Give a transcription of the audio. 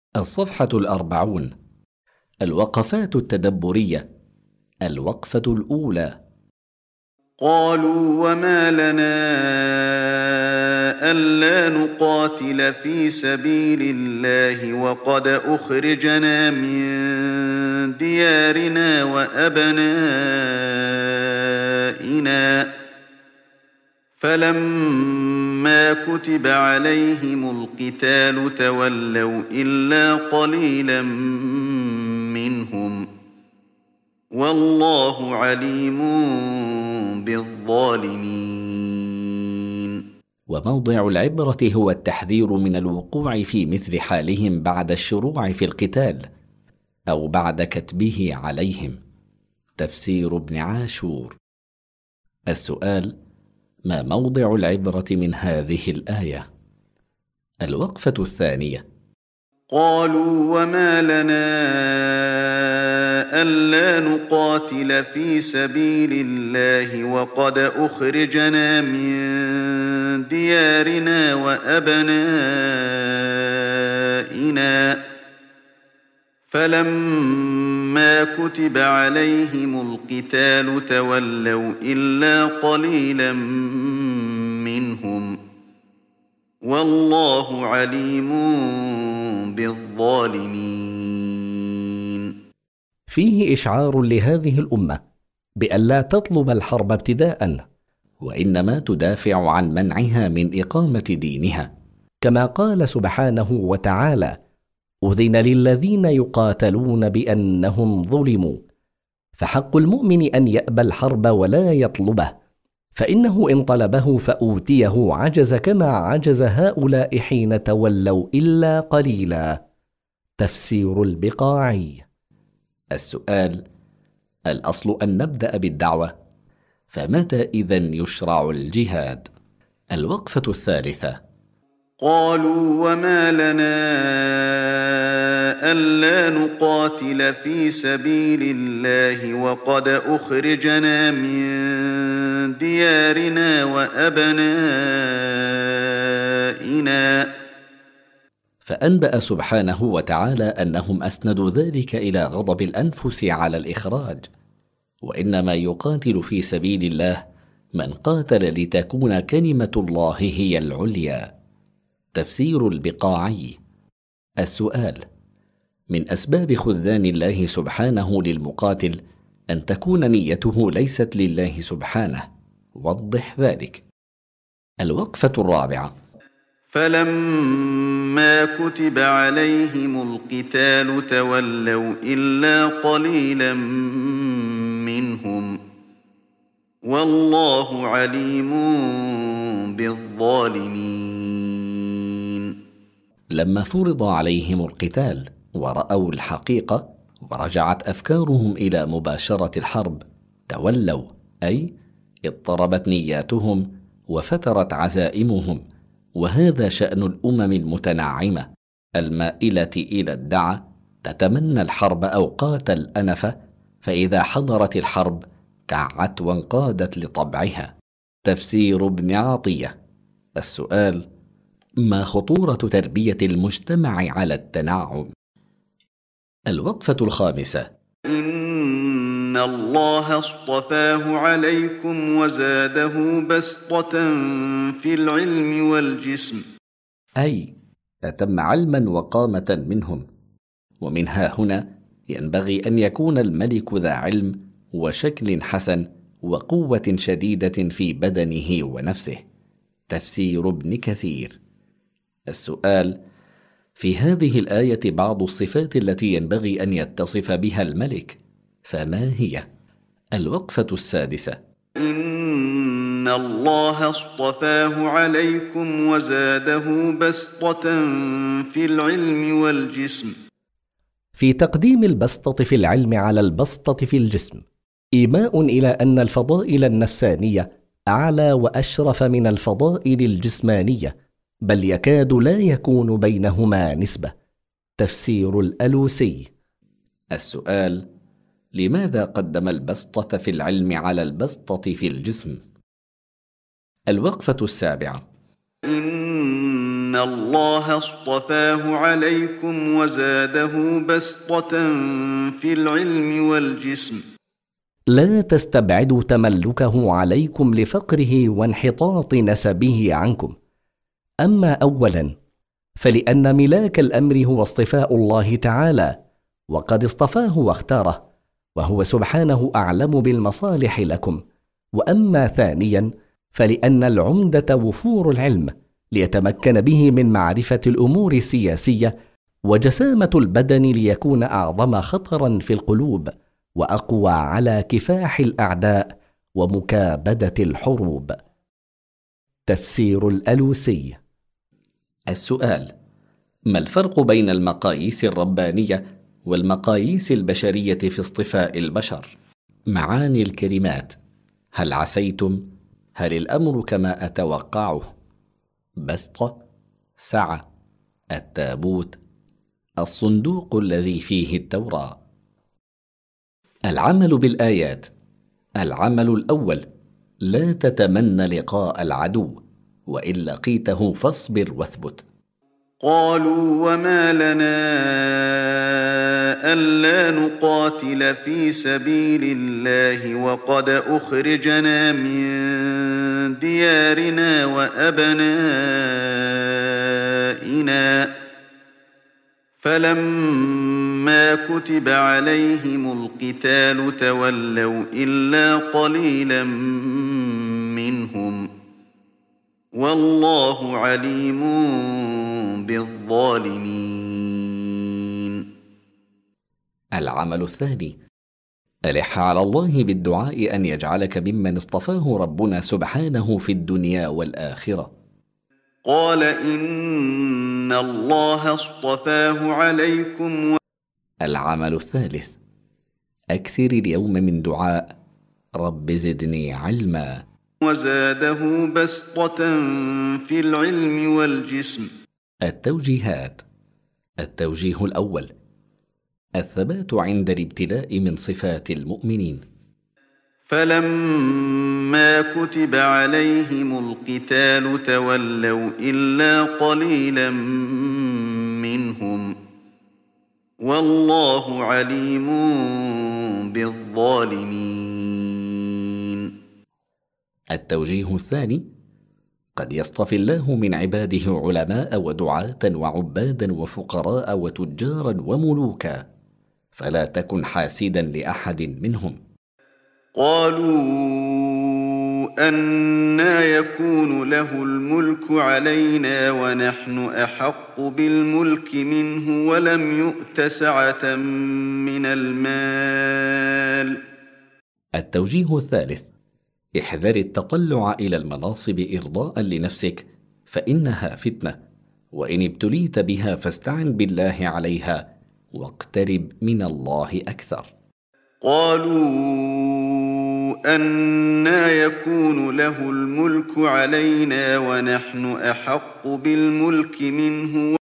الصفحة 40. الوقفات التدبرية. الوقفة الأولى. قالوا وما لنا ألا نقاتل في سبيل الله وقد أخرجنا من ديارنا وأبنائنا فلما كتب عليهم القتال تولوا إلا قليلا منهم والله عليم بالظالمين. وموضع العبرة هو التحذير من الوقوع في مثل حالهم بعد الشروع في القتال أو بعد كتبه عليهم. تفسير ابن عاشور. السؤال: ما موضع العبرة من هذه الآية؟ الوقفة الثانية. قالوا وما لنا ألا نقاتل في سبيل الله وقد أخرجنا من ديارنا وأبنائنا فلما كتب عليهم القتال تولوا إلا قليلا منهم والله عليم بالظالمين. فيه إشعار لهذه الأمة بألا تطلب الحرب ابتداءً، وإنما تدافع عن منعها من إقامة دينها، كما قال سبحانه وتعالى: أذن للذين يقاتلون بأنهم ظلموا. فحق المؤمن أن يأبى الحرب ولا يطلبه، فإنه إن طلبه فأوتيه عجز كما عجز هؤلاء حين تولوا إلا قليلا. تفسير البقاعي. السؤال: الأصل أن نبدأ بالدعوة، فمتى إذن يشرع الجهاد؟ الوقفة الثالثة. قالوا وما لنا ألا نقاتل في سبيل الله وقد أخرجنا من ديارنا وأبنائنا. فأنبأ سبحانه وتعالى أنهم أسندوا ذلك إلى غضب الأنفس على الإخراج، وإنما يقاتل في سبيل الله من قاتل لتكون كلمة الله هي العليا. تفسير البقاعي. السؤال: من أسباب خذلان الله سبحانه للمقاتل أن تكون نيته ليست لله سبحانه، وضح ذلك. الوقفة الرابعة. فلما كتب عليهم القتال تولوا إلا قليلا منهم والله عليم بالظالمين. لما فرض عليهم القتال ورأوا الحقيقة ورجعت أفكارهم إلى مباشرة الحرب، تولوا، أي اضطربت نياتهم وفترت عزائمهم. وهذا شأن الأمم المتنعمة المائلة إلى الدعة، تتمنى الحرب أوقات الأنفة، فإذا حضرت الحرب كعت وانقادت لطبعها. تفسير ابن عطية. السؤال: ما خطورة تربية المجتمع على التنعم؟ الوقفة الخامسة. إن الله اصطفاه عليكم وزاده بسطة في العلم والجسم، أي أتم علما وقامة منهم. ومنها هنا ينبغي أن يكون الملك ذا علم وشكل حسن وقوة شديدة في بدنه ونفسه. تفسير ابن كثير. السؤال: في هذه الآية بعض الصفات التي ينبغي أن يتصف بها الملك، فما هي؟ الوقفة السادسة. إن الله اصطفاه عليكم وزاده بسطة في العلم والجسم. في تقديم البسطة في العلم على البسطة في الجسم إيماء إلى أن الفضائل النفسانية أعلى وأشرف من الفضائل الجسمانية، بل يكاد لا يكون بينهما نسبة. تفسير الألوسي. السؤال: لماذا قدم البسطة في العلم على البسطة في الجسم؟ الوقفة السابعة. إن إن الله اصطفاه عليكم وزاده بسطة في العلم والجسم. لا تستبعدوا تملكه عليكم لفقره وانحطاط نسبه عنكم. أما أولا فلأن ملاك الأمر هو اصطفاء الله تعالى، وقد اصطفاه واختاره، وهو سبحانه أعلم بالمصالح لكم. وأما ثانيا فلأن العمدة وفور العلم ليتمكن به من معرفة الأمور السياسية، وجسامة البدن ليكون أعظم خطرا في القلوب وأقوى على كفاح الأعداء ومكابدة الحروب. تفسير الألوسي. السؤال: ما الفرق بين المقاييس الربانية والمقاييس البشرية في اصطفاء البشر؟ معاني الكلمات: هل عسيتم؟ هل الأمر كما أتوقعه؟ بسطة، سعة، التابوت، الصندوق الذي فيه التوراة. العمل بالآيات. العمل الأول: لا تتمنى لقاء العدو، وإن لقيته فاصبر واثبت. قالوا وما لنا ألا نقاتل في سبيل الله وقد أخرجنا من ديارنا وأبنائنا فلما كتب عليهم القتال تولوا إلا قليلا منهم والله عليم بالظالمين. العمل الثاني: ألح على الله بالدعاء أن يجعلك ممن اصطفاه ربنا سبحانه في الدنيا والآخرة. قال إن الله اصطفاه عليكم. العمل الثالث: أكثر اليوم من دعاء رب زدني علما، وزاده بسطة في العلم والجسم. التوجيهات. التوجيه الأول: الثبات عند الابتلاء من صفات المؤمنين. فلما كتب عليهم القتال تولوا إلا قليلا منهم والله عليم بالظالمين. التوجيه الثاني: قد يصطفي الله من عباده علماء ودعاة وعبادا وفقراء وتجارا وملوكا، فلا تكن حاسدا لأحد منهم. قالوا أنى يكون له الملك علينا ونحن أحق بالملك منه ولم يؤت سعة من المال. التوجيه الثالث: احذر التطلع إلى المناصب إرضاء لنفسك، فإنها فتنة، وإن ابتليت بها فاستعن بالله عليها واقترب من الله أكثر. قالوا أنى يكون له الملك علينا ونحن أحق بالملك منه